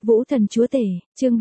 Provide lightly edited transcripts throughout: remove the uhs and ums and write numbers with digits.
Vũ thần chúa tể, chương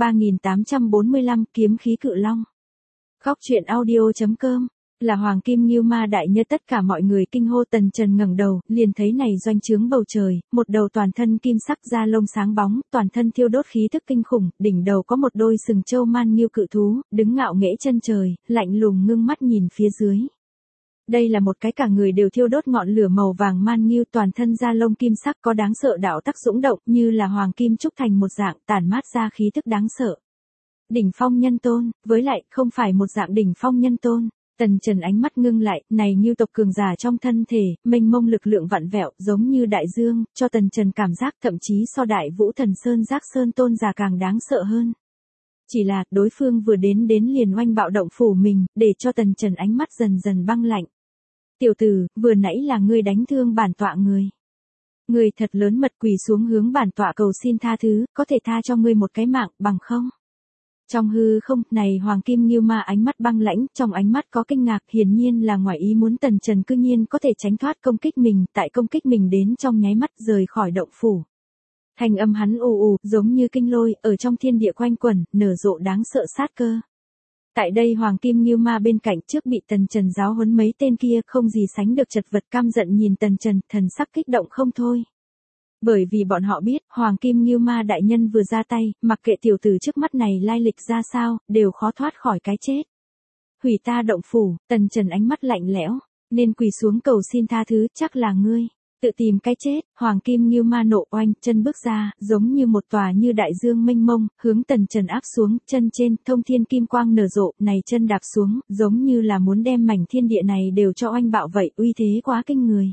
3845 kiếm khí cự long. Khóc chuyện audio.com, là Hoàng Kim Ngưu Ma đại nhân, tất cả mọi người kinh hô. Tần Trần ngẩng đầu, liền thấy này doanh trướng bầu trời, một đầu toàn thân kim sắc da lông sáng bóng, toàn thân thiêu đốt khí thức kinh khủng, đỉnh đầu có một đôi sừng châu man ngưu cự thú, đứng ngạo nghễ chân trời, lạnh lùng ngưng mắt nhìn phía dưới. Đây là một cái cả người đều thiêu đốt ngọn lửa màu vàng man ngưu, toàn thân da lông kim sắc, có đáng sợ đạo tắc dũng động, như là hoàng kim trúc thành một dạng, tản mát ra khí thức đáng sợ. Đỉnh phong nhân tôn, với lại không phải một dạng đỉnh phong nhân tôn. Tần Trần ánh mắt ngưng lại, này ngưu tộc cường giả trong thân thể, mênh mông lực lượng vặn vẹo, giống như đại dương, cho Tần Trần cảm giác thậm chí so đại vũ thần sơn giác sơn tôn giả càng đáng sợ hơn. Chỉ là, đối phương vừa đến liền oanh bạo động phủ mình, để cho Tần Trần ánh mắt dần dần băng lạnh. Tiểu tử, vừa nãy là ngươi đánh thương bản tọa người. Ngươi thật lớn mật, quỳ xuống hướng bản tọa cầu xin tha thứ, có thể tha cho ngươi một cái mạng, bằng không? Trong hư không, này Hoàng Kim Ngưu Ma ánh mắt băng lãnh, trong ánh mắt có kinh ngạc, hiển nhiên là ngoài ý muốn Tần Trần cư nhiên có thể tránh thoát công kích mình, tại công kích mình đến trong nháy mắt rời khỏi động phủ. Thanh âm hắn ù ù, giống như kinh lôi, ở trong thiên địa quanh quẩn, nở rộ đáng sợ sát cơ. Tại đây Hoàng Kim Ngưu Ma bên cạnh trước bị Tần Trần giáo huấn mấy tên kia không gì sánh được chật vật, căm giận nhìn Tần Trần, thần sắc kích động không thôi. Bởi vì bọn họ biết, Hoàng Kim Ngưu Ma đại nhân vừa ra tay, mặc kệ tiểu tử trước mắt này lai lịch ra sao, đều khó thoát khỏi cái chết. Hủy ta động phủ, Tần Trần ánh mắt lạnh lẽo, nên quỳ xuống cầu xin tha thứ, chắc là ngươi tự tìm cái chết. Hoàng Kim Ngưu Ma nộ oanh, chân bước ra, giống như một tòa như đại dương mênh mông, hướng Tần Trần áp xuống, chân trên, thông thiên kim quang nở rộ, này chân đạp xuống, giống như là muốn đem mảnh thiên địa này đều cho oanh bạo vậy, uy thế quá kinh người.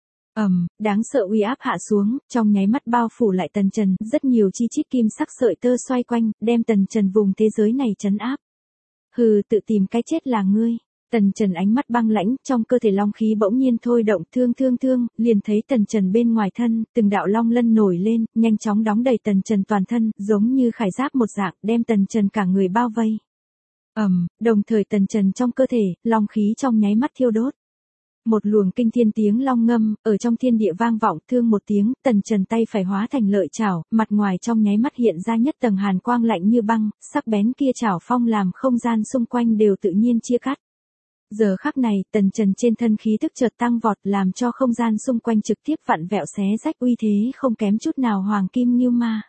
Đáng sợ uy áp hạ xuống, trong nháy mắt bao phủ lại Tần Trần, rất nhiều chi chít kim sắc sợi tơ xoay quanh, đem Tần Trần vùng thế giới này trấn áp. Hừ, tự tìm cái chết là ngươi. Tần Trần ánh mắt băng lãnh, trong cơ thể long khí bỗng nhiên thôi động, thương, liền thấy Tần Trần bên ngoài thân, từng đạo long lân nổi lên, nhanh chóng đóng đầy Tần Trần toàn thân, giống như khải giáp một dạng, đem Tần Trần cả người bao vây. Đồng thời Tần Trần trong cơ thể, long khí trong nháy mắt thiêu đốt. Một luồng kinh thiên tiếng long ngâm, ở trong thiên địa vang vọng, thương một tiếng, Tần Trần tay phải hóa thành lợi chảo, mặt ngoài trong nháy mắt hiện ra nhất tầng hàn quang lạnh như băng, sắc bén kia chảo phong làm không gian xung quanh đều tự nhiên chia cắt. Giờ khắc này, Tần Trần trên thân khí tức chợt tăng vọt, làm cho không gian xung quanh trực tiếp vặn vẹo xé rách, uy thế không kém chút nào Hoàng Kim Ngưu Ma.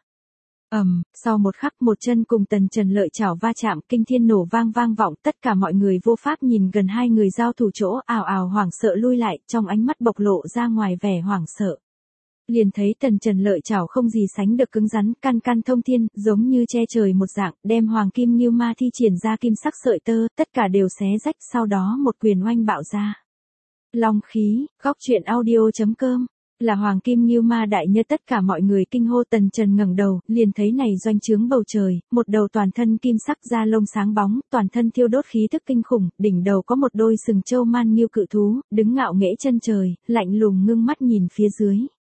Sau một khắc, một chân cùng Tần Trần lợi chảo va chạm, kinh thiên nổ vang vọng, tất cả mọi người vô pháp nhìn gần hai người giao thủ chỗ, ào ào hoảng sợ lui lại, trong ánh mắt bộc lộ ra ngoài vẻ hoảng sợ. Liền thấy Tần Trần lợi chảo không gì sánh được cứng rắn, căn thông thiên, giống như che trời một dạng, đem Hoàng Kim Ngưu Ma thi triển ra kim sắc sợi tơ, tất cả đều xé rách, sau đó một quyền oanh bạo ra. Long khí, khóc chuyện audio.com, là Hoàng Kim Ngưu Ma đại nhân, tất cả mọi người kinh hô. Tần Trần ngẩng đầu, liền thấy này doanh trướng bầu trời, một đầu toàn thân kim sắc da lông sáng bóng, toàn thân thiêu đốt khí thức kinh khủng, đỉnh đầu có một đôi sừng châu man ngưu cự thú, đứng ngạo nghễ chân trời, lạnh lùng ngưng mắt nhìn phía dưới.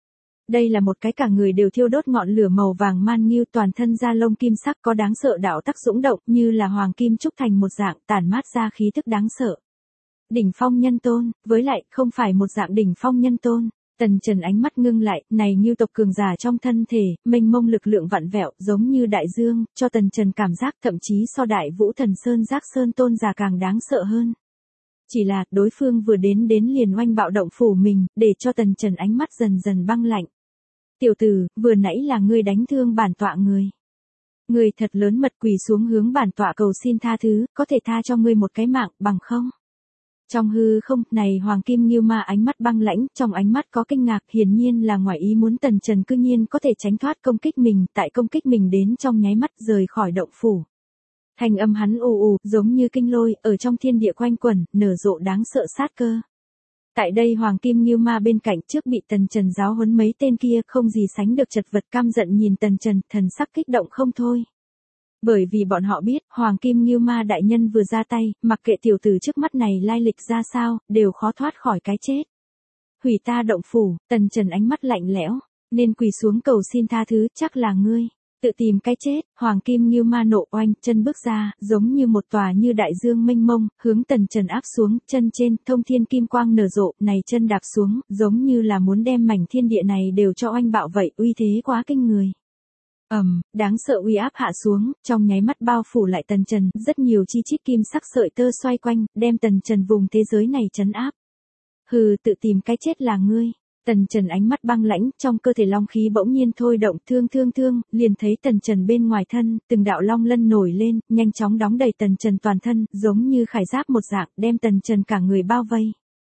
Đây là một cái cả người đều thiêu đốt ngọn lửa màu vàng man ngưu, toàn thân da lông kim sắc, có đáng sợ đạo tắc dũng động, như là hoàng kim trúc thành một dạng, tản mát ra khí thức đáng sợ. Đỉnh phong nhân tôn, với lại không phải một dạng đỉnh phong nhân tôn. Tần Trần ánh mắt ngưng lại, này ngưu tộc cường giả trong thân thể, mênh mông lực lượng vặn vẹo, giống như đại dương, cho Tần Trần cảm giác thậm chí so đại vũ thần sơn giác sơn tôn giả càng đáng sợ hơn. Chỉ là, đối phương vừa đến liền oanh bạo động phủ mình, để cho Tần Trần ánh mắt dần dần băng lạnh. Tiểu tử, vừa nãy là ngươi đánh thương bản tọa người. Ngươi thật lớn mật, quỳ xuống hướng bản tọa cầu xin tha thứ, có thể tha cho ngươi một cái mạng, bằng không? Trong hư không, này Hoàng Kim Ngưu Ma ánh mắt băng lãnh, trong ánh mắt có kinh ngạc, hiển nhiên là ngoài ý muốn Tần Trần cư nhiên có thể tránh thoát công kích mình, tại công kích mình đến trong nháy mắt rời khỏi động phủ. Thanh âm hắn ù ù, giống như kinh lôi, ở trong thiên địa quanh quẩn, nở rộ đáng sợ sát cơ. Tại đây Hoàng Kim Ngưu Ma bên cạnh trước bị Tần Trần giáo huấn mấy tên kia không gì sánh được chật vật, căm giận nhìn Tần Trần, thần sắc kích động không thôi. Bởi vì bọn họ biết, Hoàng Kim Ngưu Ma đại nhân vừa ra tay, mặc kệ tiểu tử trước mắt này lai lịch ra sao, đều khó thoát khỏi cái chết. Hủy ta động phủ, Tần Trần ánh mắt lạnh lẽo, nên quỳ xuống cầu xin tha thứ, chắc là ngươi tự tìm cái chết. Hoàng Kim Ngưu Ma nộ oanh, chân bước ra, giống như một tòa như đại dương mênh mông, hướng Tần Trần áp xuống, chân trên, thông thiên kim quang nở rộ, này chân đạp xuống, giống như là muốn đem mảnh thiên địa này đều cho oanh bạo vậy, uy thế quá kinh người. Đáng sợ uy áp hạ xuống, trong nháy mắt bao phủ lại Tần Trần, rất nhiều chi chít kim sắc sợi tơ xoay quanh, đem Tần Trần vùng thế giới này trấn áp. Hừ, tự tìm cái chết là ngươi. Tần Trần ánh mắt băng lãnh, trong cơ thể long khí bỗng nhiên thôi động, thương, liền thấy Tần Trần bên ngoài thân, từng đạo long lân nổi lên, nhanh chóng đóng đầy Tần Trần toàn thân, giống như khải giáp một dạng, đem Tần Trần cả người bao vây.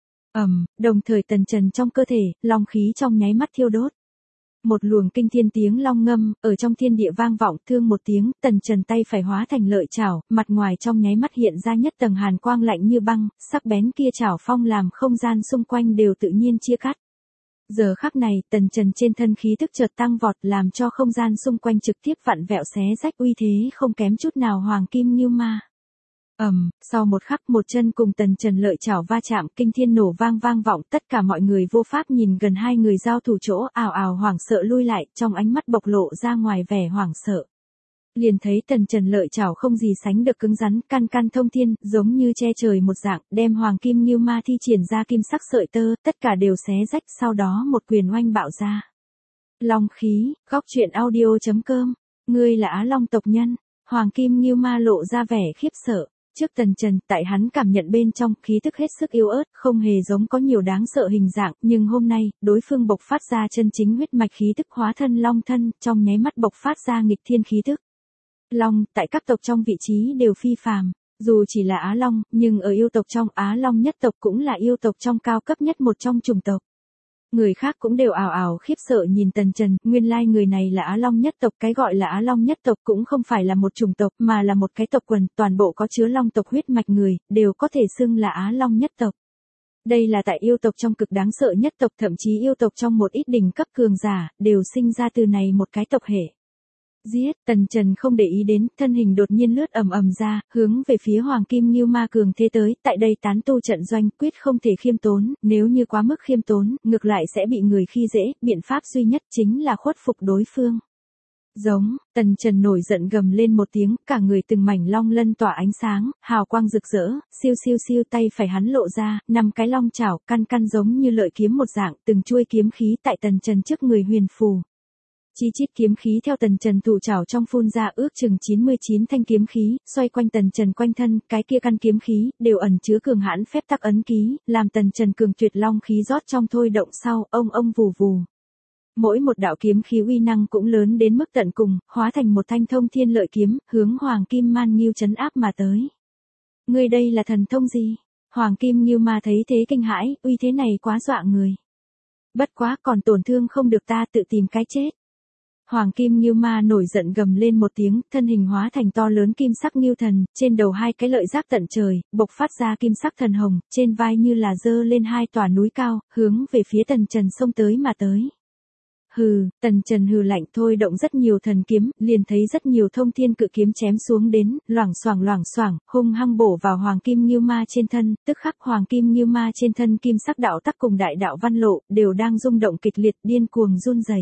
Đồng thời Tần Trần trong cơ thể, long khí trong nháy mắt thiêu đốt. Một luồng kinh thiên tiếng long ngâm, ở trong thiên địa vang vọng, thương một tiếng, Tần Trần tay phải hóa thành lợi chảo, mặt ngoài trong nháy mắt hiện ra nhất tầng hàn quang lạnh như băng, sắc bén kia chảo phong làm không gian xung quanh đều tự nhiên chia cắt. Giờ khắc này, Tần Trần trên thân khí tức chợt tăng vọt, làm cho không gian xung quanh trực tiếp vặn vẹo xé rách, uy thế không kém chút nào Hoàng Kim Ngưu Ma. Sau một khắc, một chân cùng Tần Trần lợi chảo va chạm, kinh thiên nổ vang vọng, tất cả mọi người vô pháp nhìn gần hai người giao thủ chỗ, ào ào hoảng sợ lui lại, trong ánh mắt bộc lộ ra ngoài vẻ hoảng sợ. Liền thấy Tần Trần lợi chảo không gì sánh được cứng rắn, căn thông thiên, giống như che trời một dạng, đem Hoàng Kim Ngưu Ma thi triển ra kim sắc sợi tơ, tất cả đều xé rách, sau đó một quyền oanh bạo ra. Long khí, góc truyện audio.com, ngươi là Á Long tộc nhân. Hoàng Kim Ngưu Ma lộ ra vẻ khiếp sợ. Trước Tần Trần, tại hắn cảm nhận bên trong, khí tức hết sức yếu ớt, không hề giống có nhiều đáng sợ hình dạng, nhưng hôm nay, đối phương bộc phát ra chân chính huyết mạch khí tức hóa thân long thân, trong nháy mắt bộc phát ra nghịch thiên khí tức. Long, tại các tộc trong vị trí đều phi phàm, dù chỉ là Á Long, nhưng ở yêu tộc trong Á Long nhất tộc cũng là yêu tộc trong cao cấp nhất một trong chủng tộc. Người khác cũng đều ào ào khiếp sợ nhìn Tần Trần, nguyên lai người này là Á Long nhất tộc, cái gọi là Á Long nhất tộc cũng không phải là một chủng tộc, mà là một cái tộc quần, toàn bộ có chứa long tộc huyết mạch người, đều có thể xưng là Á Long nhất tộc. Đây là tại yêu tộc trong cực đáng sợ nhất tộc, thậm chí yêu tộc trong một ít đỉnh cấp cường giả, đều sinh ra từ này một cái tộc hệ. Giết, Tần Trần không để ý đến, thân hình đột nhiên lướt ầm ra, hướng về phía Hoàng Kim Ngưu Ma cường thế tới, tại đây tán tu trận doanh, quyết không thể khiêm tốn, nếu như quá mức khiêm tốn, ngược lại sẽ bị người khi dễ, biện pháp duy nhất chính là khuất phục đối phương. Giống, Tần Trần nổi giận gầm lên một tiếng, cả người từng mảnh long lân tỏa ánh sáng, hào quang rực rỡ, siêu tay phải hắn lộ ra, 5 cái long chảo, căn giống như lợi kiếm một dạng, từng chuôi kiếm khí tại Tần Trần trước người huyền phù. Chi chít kiếm khí theo Tần Trần thủ trảo trong phun ra ước chừng 99 thanh kiếm khí, xoay quanh Tần Trần quanh thân, cái kia căn kiếm khí, đều ẩn chứa cường hãn phép tắc ấn ký, làm Tần Trần cường tuyệt long khí rót trong thôi động sau, ông vù. Mỗi một đạo kiếm khí uy năng cũng lớn đến mức tận cùng, hóa thành một thanh thông thiên lợi kiếm, hướng Hoàng Kim Man Ngưu trấn áp mà tới. Ngươi đây là thần thông gì? Hoàng Kim Ngưu Ma thấy thế kinh hãi, uy thế này quá dọa người. Bất quá còn tổn thương không được ta, tự tìm cái chết. Hoàng Kim Ngưu Ma nổi giận gầm lên một tiếng, thân hình hóa thành to lớn kim sắc ngưu thần, trên đầu 2 cái lợi giáp tận trời, bộc phát ra kim sắc thần hồng, trên vai như là dơ lên 2 tòa núi cao, hướng về phía Tần Trần xông tới mà tới. Hừ, Tần Trần hừ lạnh thôi động rất nhiều thần kiếm, liền thấy rất nhiều thông thiên cự kiếm chém xuống đến, loảng xoảng, hung hăng bổ vào Hoàng Kim Ngưu Ma trên thân, tức khắc Hoàng Kim Ngưu Ma trên thân kim sắc đạo tắc cùng đại đạo văn lộ, đều đang rung động kịch liệt, điên cuồng run rẩy.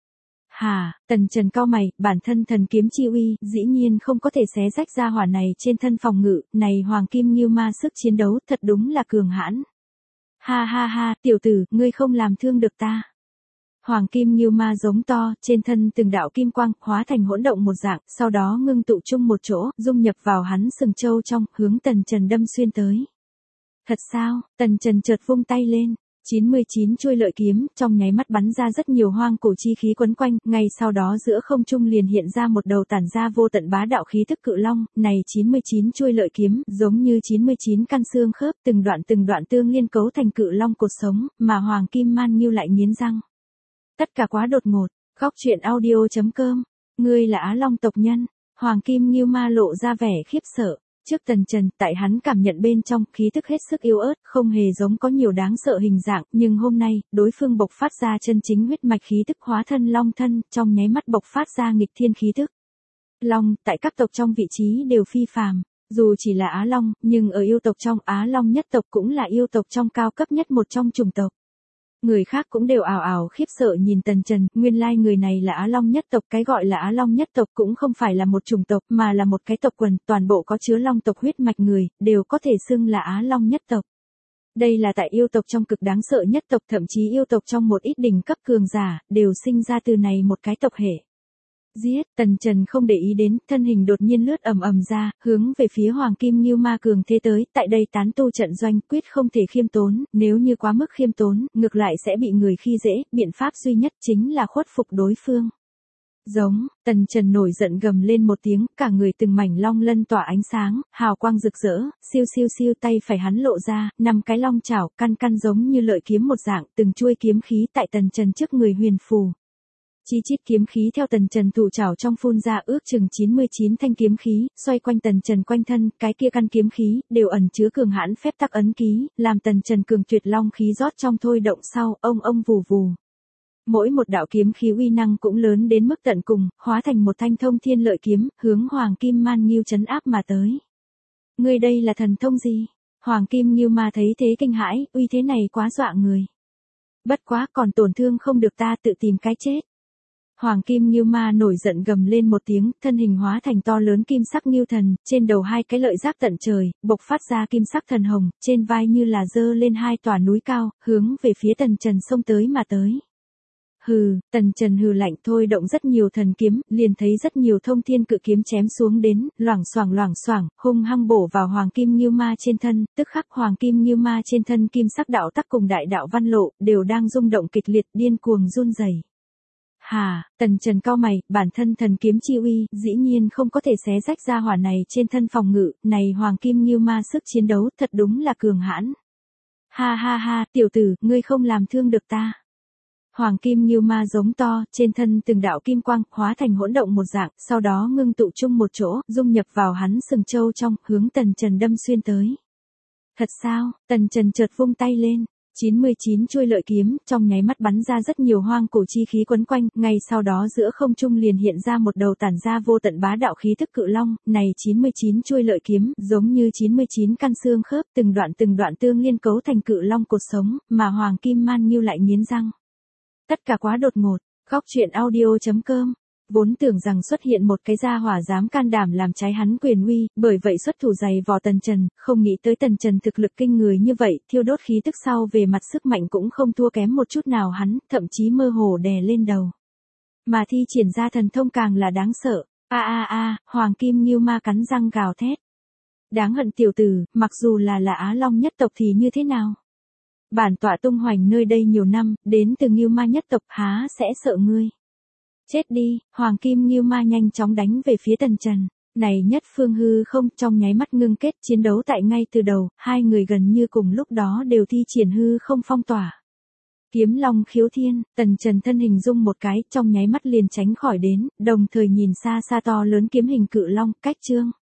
Tần Trần cau mày, bản thân thần kiếm chi uy, dĩ nhiên không có thể xé rách ra hỏa này trên thân phòng ngự, này Hoàng Kim Ngưu Ma sức chiến đấu thật đúng là cường hãn. Ha, tiểu tử, ngươi không làm thương được ta. Hoàng Kim Ngưu Ma giống to, trên thân từng đạo kim quang, hóa thành hỗn động một dạng, sau đó ngưng tụ chung một chỗ, dung nhập vào hắn sừng châu trong, hướng Tần Trần đâm xuyên tới. Thật sao? Tần Trần chợt vung tay lên. 99 chuôi lợi kiếm, trong nháy mắt bắn ra rất nhiều hoang cổ chi khí quấn quanh, ngay sau đó giữa không trung liền hiện ra một đầu tản ra vô tận bá đạo khí tức cự long, này 99 chuôi lợi kiếm, giống như 99 căn xương khớp, từng đoạn tương liên cấu thành cự long cột sống, mà Hoàng Kim Man Ngưu lại nghiến răng. Tất cả quá đột ngột, góc truyện audio.com, ngươi là Á Long tộc nhân, Hoàng Kim Ngưu Ma lộ ra vẻ khiếp sợ. Trước Tần Trần, tại hắn cảm nhận bên trong, khí tức hết sức yếu ớt, không hề giống có nhiều đáng sợ hình dạng, nhưng hôm nay, đối phương bộc phát ra chân chính huyết mạch khí tức hóa thân long thân, trong nháy mắt bộc phát ra nghịch thiên khí tức. Long, tại các tộc trong vị trí đều phi phàm, dù chỉ là Á Long, nhưng ở yêu tộc trong Á Long nhất tộc cũng là yêu tộc trong cao cấp nhất một trong chủng tộc. Người khác cũng đều ào ào khiếp sợ nhìn Tần Trần, nguyên lai người này là Á Long nhất tộc, cái gọi là Á Long nhất tộc cũng không phải là một chủng tộc, mà là một cái tộc quần, toàn bộ có chứa long tộc huyết mạch người, đều có thể xưng là Á Long nhất tộc. Đây là tại yêu tộc trong cực đáng sợ nhất tộc, thậm chí yêu tộc trong một ít đỉnh cấp cường giả, đều sinh ra từ này một cái tộc hệ. Giết, Tần Trần không để ý đến, thân hình đột nhiên lướt ầm ầm ra, hướng về phía Hoàng Kim Ngưu Ma cường thế tới, tại đây tán tu trận doanh quyết không thể khiêm tốn, nếu như quá mức khiêm tốn, ngược lại sẽ bị người khi dễ, biện pháp duy nhất chính là khuất phục đối phương. Giống, Tần Trần nổi giận gầm lên một tiếng, cả người từng mảnh long lân tỏa ánh sáng, hào quang rực rỡ, siêu siêu siêu tay phải hắn lộ ra, 5 cái long chảo, căn căn giống như lợi kiếm một dạng, từng chuôi kiếm khí tại Tần Trần trước người huyền phù. Chi chít kiếm khí theo Tần Trần thủ chảo trong phun ra ước chừng 99 thanh kiếm khí, xoay quanh Tần Trần quanh thân, cái kia căn kiếm khí, đều ẩn chứa cường hãn phép tắc ấn ký, làm Tần Trần cường tuyệt long khí rót trong thôi động sau, ông vù vù. Mỗi một đạo kiếm khí uy năng cũng lớn đến mức tận cùng, hóa thành một thanh thông thiên lợi kiếm, hướng Hoàng Kim Man Ngưu trấn áp mà tới. Ngươi đây là thần thông gì? Hoàng Kim Ngưu Ma thấy thế kinh hãi, uy thế này quá dọa người. Bất quá còn tổn thương không được ta tự tìm cái chết. Hoàng Kim Ngưu Ma nổi giận gầm lên một tiếng, thân hình hóa thành to lớn kim sắc ngưu thần, trên đầu 2 cái lợi giáp tận trời, bộc phát ra kim sắc thần hồng, trên vai như là dơ lên 2 tòa núi cao, hướng về phía Tần Trần xông tới mà tới. Hừ, Tần Trần hừ lạnh thôi động rất nhiều thần kiếm, liền thấy rất nhiều thông thiên cự kiếm chém xuống đến, loảng xoảng, hung hăng bổ vào Hoàng Kim Ngưu Ma trên thân, tức khắc Hoàng Kim Ngưu Ma trên thân kim sắc đạo tắc cùng đại đạo văn lộ, đều đang rung động kịch liệt điên cuồng run rẩy. Hà, Tần Trần cau mày, bản thân thần kiếm chi uy, dĩ nhiên không có thể xé rách ra hỏa này trên thân phòng ngự, này Hoàng Kim Ngưu Ma sức chiến đấu thật đúng là cường hãn. Ha ha ha, tiểu tử, ngươi không làm thương được ta. Hoàng Kim Ngưu Ma giống to, trên thân từng đạo kim quang, hóa thành hỗn động một dạng, sau đó ngưng tụ chung một chỗ, dung nhập vào hắn sừng châu trong, hướng Tần Trần đâm xuyên tới. Thật sao, Tần Trần chợt vung tay lên. 99 chuôi lợi kiếm, trong nháy mắt bắn ra rất nhiều hoang cổ chi khí quấn quanh, ngay sau đó giữa không trung liền hiện ra một đầu tản ra vô tận bá đạo khí thức cự long, này 99 chuôi lợi kiếm, giống như 99 căn xương khớp, từng đoạn tương liên cấu thành cự long cột sống, mà Hoàng Kim Man Ngưu lại nghiến răng. Tất cả quá đột ngột, góc truyện audio.com. Vốn tưởng rằng xuất hiện một cái gia hỏa dám can đảm làm trái hắn quyền uy, bởi vậy xuất thủ dày vò Tần Trần, không nghĩ tới Tần Trần thực lực kinh người như vậy, thiêu đốt khí tức sau về mặt sức mạnh cũng không thua kém một chút nào hắn, thậm chí mơ hồ đè lên đầu. Mà thi triển ra thần thông càng là đáng sợ. Hoàng Kim Ngưu Ma cắn răng gào thét. Đáng hận tiểu tử, mặc dù là Á Long nhất tộc thì như thế nào? Bản tọa tung hoành nơi đây nhiều năm, đến từ Ngưu Ma nhất tộc há sẽ sợ ngươi. Chết đi, Hoàng Kim Ngưu Ma nhanh chóng đánh về phía Tần Trần. Này nhất phương hư không trong nháy mắt ngưng kết chiến đấu tại ngay từ đầu, hai người gần như cùng lúc đó đều thi triển hư không phong tỏa. Kiếm long khiếu thiên, Tần Trần thân hình dung một cái trong nháy mắt liền tránh khỏi đến, đồng thời nhìn xa xa to lớn kiếm hình cự long cách trương.